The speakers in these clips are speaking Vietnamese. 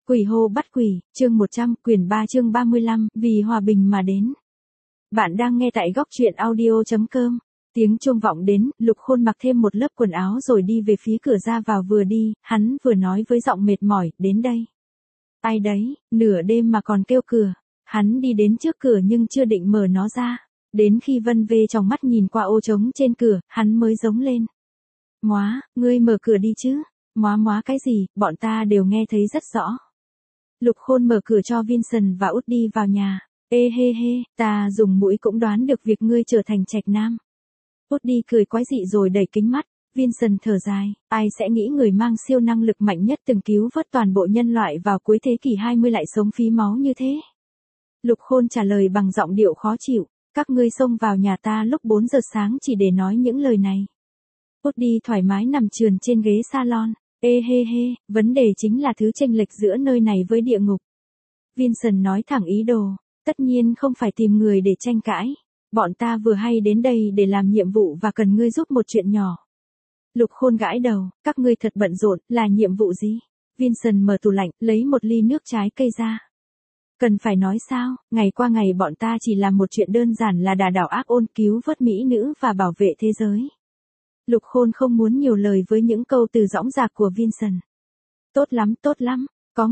Quỷ hô bắt quỷ, chương 100, quyển 3 chương 35, vì hòa bình mà đến. Bạn đang nghe tại góc truyện audio.com. Tiếng chuông vọng đến, Lục Khôn mặc thêm một lớp quần áo rồi đi về phía cửa ra vào, vừa đi, hắn vừa nói với giọng mệt mỏi, đến đây. Ai đấy, nửa đêm mà còn kêu cửa. Hắn đi đến trước cửa nhưng chưa định mở nó ra. Đến khi Vân Vê trong mắt nhìn qua ô trống trên cửa, hắn mới giống lên. Móa, ngươi mở cửa đi chứ. Móa cái gì, bọn ta đều nghe thấy rất rõ. Lục Khôn mở cửa cho Vincent và Út đi vào nhà. Ê hê hê, ta dùng mũi cũng đoán được việc ngươi trở thành trạch nam. Út đi cười quái dị rồi đẩy kính mắt. Vincent thở dài, ai sẽ nghĩ người mang siêu năng lực mạnh nhất từng cứu vớt toàn bộ nhân loại vào cuối thế kỷ 20 lại sống phí máu như thế. Lục Khôn trả lời bằng giọng điệu khó chịu, các ngươi xông vào nhà ta lúc 4 giờ sáng chỉ để nói những lời này. Út đi thoải mái nằm trườn trên ghế salon. Ê hê hê, vấn đề chính là thứ chênh lệch giữa nơi này với địa ngục. Vincent nói thẳng ý đồ, tất nhiên không phải tìm người để tranh cãi. Bọn ta vừa hay đến đây để làm nhiệm vụ và cần ngươi giúp một chuyện nhỏ. Lục Khôn gãi đầu, các ngươi thật bận rộn, là nhiệm vụ gì? Vincent mở tủ lạnh, lấy một ly nước trái cây ra. Cần phải nói sao, ngày qua ngày bọn ta chỉ làm một chuyện đơn giản là đả đảo ác ôn, cứu vớt mỹ nữ và bảo vệ thế giới. Lục Khôn không muốn nhiều lời với những câu từ dõng dạc của Vincent. Tốt lắm, có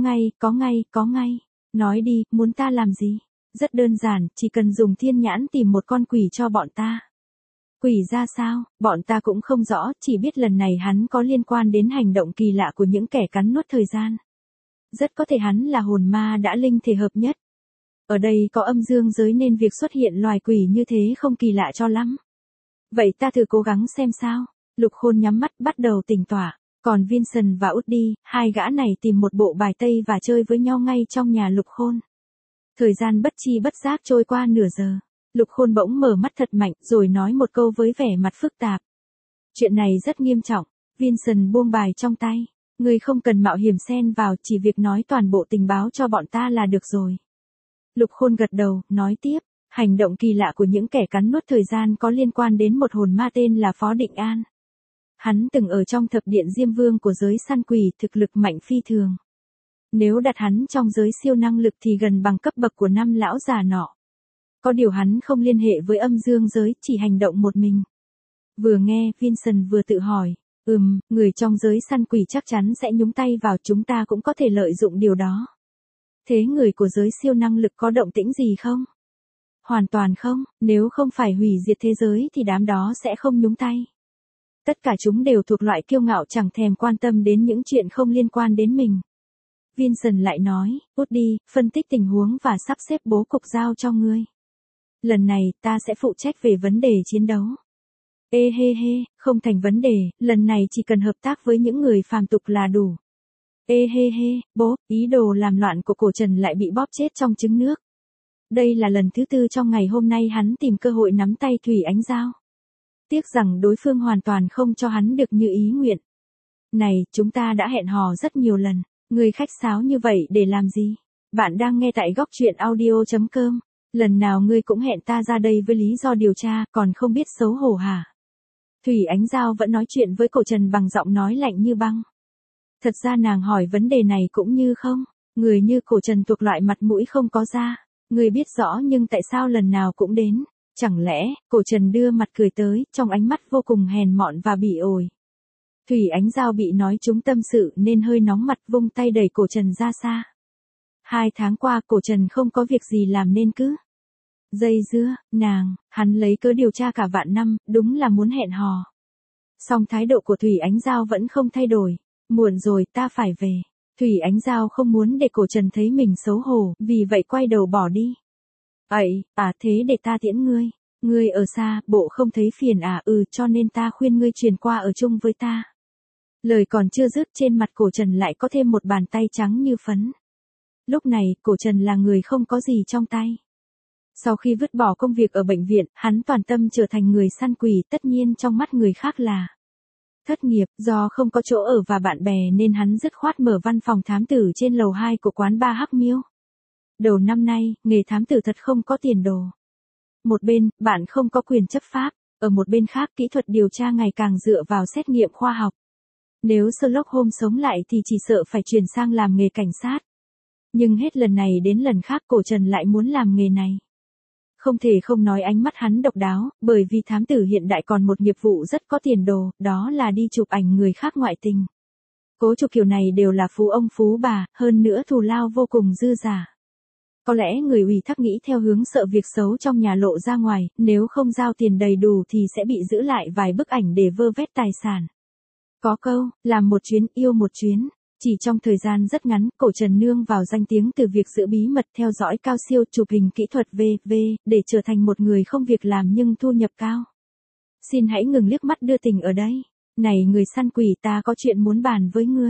ngay. Nói đi, muốn ta làm gì? Rất đơn giản, chỉ cần dùng thiên nhãn tìm một con quỷ cho bọn ta. Quỷ ra sao, bọn ta cũng không rõ, chỉ biết lần này hắn có liên quan đến hành động kỳ lạ của những kẻ cắn nuốt thời gian. Rất có thể hắn là hồn ma đã linh thể hợp nhất. Ở đây có âm dương giới nên việc xuất hiện loài quỷ như thế không kỳ lạ cho lắm. Vậy ta thử cố gắng xem sao. Lục Khôn nhắm mắt bắt đầu tỉnh tỏa. Còn Vincent và Út đi, hai gã này tìm một bộ bài tây và chơi với nhau ngay trong nhà Lục Khôn. Thời gian bất chi bất giác trôi qua nửa giờ. Lục Khôn bỗng mở mắt thật mạnh rồi nói một câu với vẻ mặt phức tạp. Chuyện này rất nghiêm trọng. Vincent buông bài trong tay. Ngươi không cần mạo hiểm xen vào, chỉ việc nói toàn bộ tình báo cho bọn ta là được rồi. Lục Khôn gật đầu, nói tiếp. Hành động kỳ lạ của những kẻ cắn nuốt thời gian có liên quan đến một hồn ma tên là Phó Định An. Hắn từng ở trong thập điện Diêm Vương của giới săn quỷ, thực lực mạnh phi thường. Nếu đặt hắn trong giới siêu năng lực thì gần bằng cấp bậc của 5 lão già nọ. Có điều hắn không liên hệ với âm dương giới, chỉ hành động một mình. Vừa nghe, Vincent vừa tự hỏi, người trong giới săn quỷ chắc chắn sẽ nhúng tay vào, chúng ta cũng có thể lợi dụng điều đó. Thế người của giới siêu năng lực có động tĩnh gì không? Hoàn toàn không, nếu không phải hủy diệt thế giới thì đám đó sẽ không nhúng tay. Tất cả chúng đều thuộc loại kiêu ngạo chẳng thèm quan tâm đến những chuyện không liên quan đến mình. Vincent lại nói, Út đi, phân tích tình huống và sắp xếp bố cục giao cho ngươi. Lần này, ta sẽ phụ trách về vấn đề chiến đấu. Ê hê hê, không thành vấn đề, lần này chỉ cần hợp tác với những người phàm tục là đủ. Ê hê hê, bố, ý đồ làm loạn của Cổ Trần lại bị bóp chết trong trứng nước. Đây là lần thứ 4 trong ngày hôm nay hắn tìm cơ hội nắm tay Thủy Ánh Giao. Tiếc rằng đối phương hoàn toàn không cho hắn được như ý nguyện. Này, chúng ta đã hẹn hò rất nhiều lần, ngươi khách sáo như vậy để làm gì? Bạn đang nghe tại góc truyện audio.com. Lần nào ngươi cũng hẹn ta ra đây với lý do điều tra, còn không biết xấu hổ hả? Thủy Ánh Giao vẫn nói chuyện với Cổ Trần bằng giọng nói lạnh như băng. Thật ra nàng hỏi vấn đề này cũng như không. Người như Cổ Trần thuộc loại mặt mũi không có da. Ngươi biết rõ nhưng tại sao lần nào cũng đến? Chẳng lẽ, Cổ Trần đưa mặt cười tới, trong ánh mắt vô cùng hèn mọn và bỉ ổi. Thủy Ánh Giao bị nói trúng tâm sự nên hơi nóng mặt, vung tay đẩy Cổ Trần ra xa. 2 tháng qua Cổ Trần không có việc gì làm nên cứ dây dưa, hắn lấy cớ điều tra cả vạn năm, đúng là muốn hẹn hò. Song thái độ của Thủy Ánh Giao vẫn không thay đổi. Muộn rồi, ta phải về. Thủy Ánh Giao không muốn để Cổ Trần thấy mình xấu hổ, vì vậy quay đầu bỏ đi. Thế để ta tiễn ngươi. Ngươi ở xa, bộ không thấy phiền à? Cho nên ta khuyên ngươi chuyển qua ở chung với ta. Lời còn chưa dứt, trên mặt Cổ Trần lại có thêm một bàn tay trắng như phấn. Lúc này, Cổ Trần là người không có gì trong tay. Sau khi vứt bỏ công việc ở bệnh viện, hắn toàn tâm trở thành người săn quỷ, tất nhiên trong mắt người khác là thất nghiệp. Do không có chỗ ở và bạn bè nên hắn dứt khoát mở văn phòng thám tử trên lầu 2 của quán bar Hắc Miêu. Đầu năm nay, nghề thám tử thật không có tiền đồ. Một bên, bạn không có quyền chấp pháp, ở một bên khác kỹ thuật điều tra ngày càng dựa vào xét nghiệm khoa học. Nếu Sherlock Holmes sống lại thì chỉ sợ phải chuyển sang làm nghề cảnh sát. Nhưng hết lần này đến lần khác cổ Trần lại muốn làm nghề này. Không thể không nói ánh mắt hắn độc đáo, bởi vì thám tử hiện đại còn một nghiệp vụ rất có tiền đồ, đó là đi chụp ảnh người khác ngoại tình. Cố chụp kiểu này đều là phú ông phú bà, hơn nữa thù lao vô cùng dư giả. Có lẽ người ủy thác nghĩ theo hướng sợ việc xấu trong nhà lộ ra ngoài, nếu không giao tiền đầy đủ thì sẽ bị giữ lại vài bức ảnh để vơ vét tài sản. Có câu, làm một chuyến yêu một chuyến. Chỉ trong thời gian rất ngắn, cổ Trần nương vào danh tiếng từ việc giữ bí mật theo dõi cao siêu chụp hình kỹ thuật v.v. để trở thành một người không việc làm nhưng thu nhập cao. Xin hãy ngừng liếc mắt đưa tình ở đây. Này người săn quỷ, ta có chuyện muốn bàn với ngươi.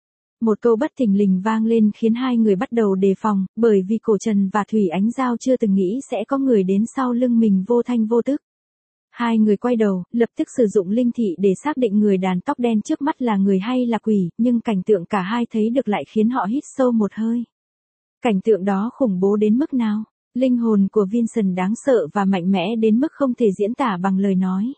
Một câu bất thình lình vang lên khiến hai người bắt đầu đề phòng, bởi vì cổ Trần và Thủy Ánh Giao chưa từng nghĩ sẽ có người đến sau lưng mình vô thanh vô tức. Hai người quay đầu, lập tức sử dụng linh thị để xác định người đàn tóc đen trước mắt là người hay là quỷ, nhưng cảnh tượng cả hai thấy được lại khiến họ hít sâu một hơi. Cảnh tượng đó khủng bố đến mức nào? Linh hồn của Vincent đáng sợ và mạnh mẽ đến mức không thể diễn tả bằng lời nói.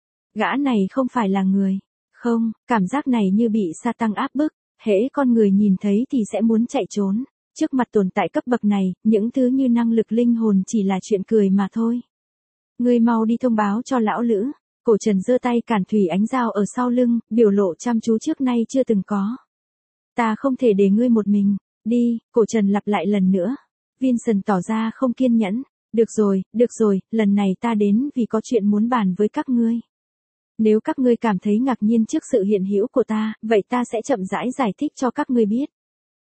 Gã này không phải là người. Không, cảm giác này như bị sa tăng áp bức, hễ con người nhìn thấy thì sẽ muốn chạy trốn. Trước mặt tồn tại cấp bậc này, những thứ như năng lực linh hồn chỉ là chuyện cười mà thôi. Ngươi mau đi thông báo cho lão Lữ. Cổ Trần giơ tay cản Thủy Ánh Giao ở sau lưng, biểu lộ chăm chú trước nay chưa từng có. Ta không thể để ngươi một mình. Đi, cổ Trần lặp lại lần nữa. Vincent tỏ ra không kiên nhẫn. Được rồi, lần này ta đến vì có chuyện muốn bàn với các ngươi. Nếu các ngươi cảm thấy ngạc nhiên trước sự hiện hữu của ta, vậy ta sẽ chậm rãi giải thích cho các ngươi biết.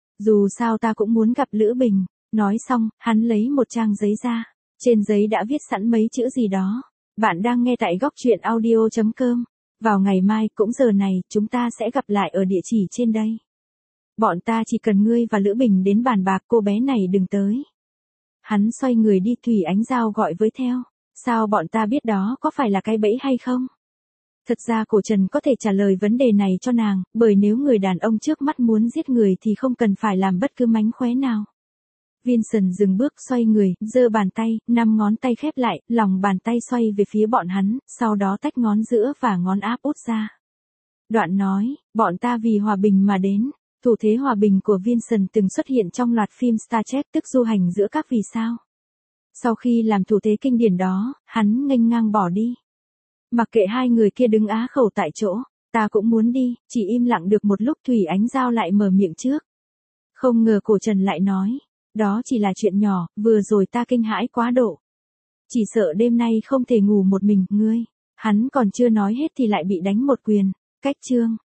Dù sao ta cũng muốn gặp Lữ Bình. Nói xong, hắn lấy một trang giấy ra. Trên giấy đã viết sẵn mấy chữ gì đó. Bạn đang nghe tại góc truyện audio.com. Vào ngày mai cũng giờ này, chúng ta sẽ gặp lại ở địa chỉ trên đây. Bọn ta chỉ cần ngươi và Lữ Bình đến bàn bạc, cô bé này đừng tới. Hắn xoay người đi, Thủy Ánh Giao gọi với theo. Sao bọn ta biết đó có phải là cái bẫy hay không? Thật ra cổ Trần có thể trả lời vấn đề này cho nàng, bởi nếu người đàn ông trước mắt muốn giết người thì không cần phải làm bất cứ mánh khóe nào. Vincent dừng bước, xoay người, giơ bàn tay, 5 ngón tay khép lại, lòng bàn tay xoay về phía bọn hắn, sau đó tách ngón giữa và ngón áp út ra. Đoạn nói, bọn ta vì hòa bình mà đến. Thủ thế hòa bình của Vincent từng xuất hiện trong loạt phim Star Trek, tức du hành giữa các vì sao. Sau khi làm thủ thế kinh điển đó, hắn nghênh ngang bỏ đi. Mặc kệ hai người kia đứng á khẩu tại chỗ, ta cũng muốn đi, chỉ im lặng được một lúc Thủy Ánh Giao lại mở miệng trước. Không ngờ cổ Trần lại nói. Đó chỉ là chuyện nhỏ, vừa rồi ta kinh hãi quá độ. Chỉ sợ đêm nay không thể ngủ một mình, ngươi. Hắn còn chưa nói hết thì lại bị đánh một quyền. Cách chương.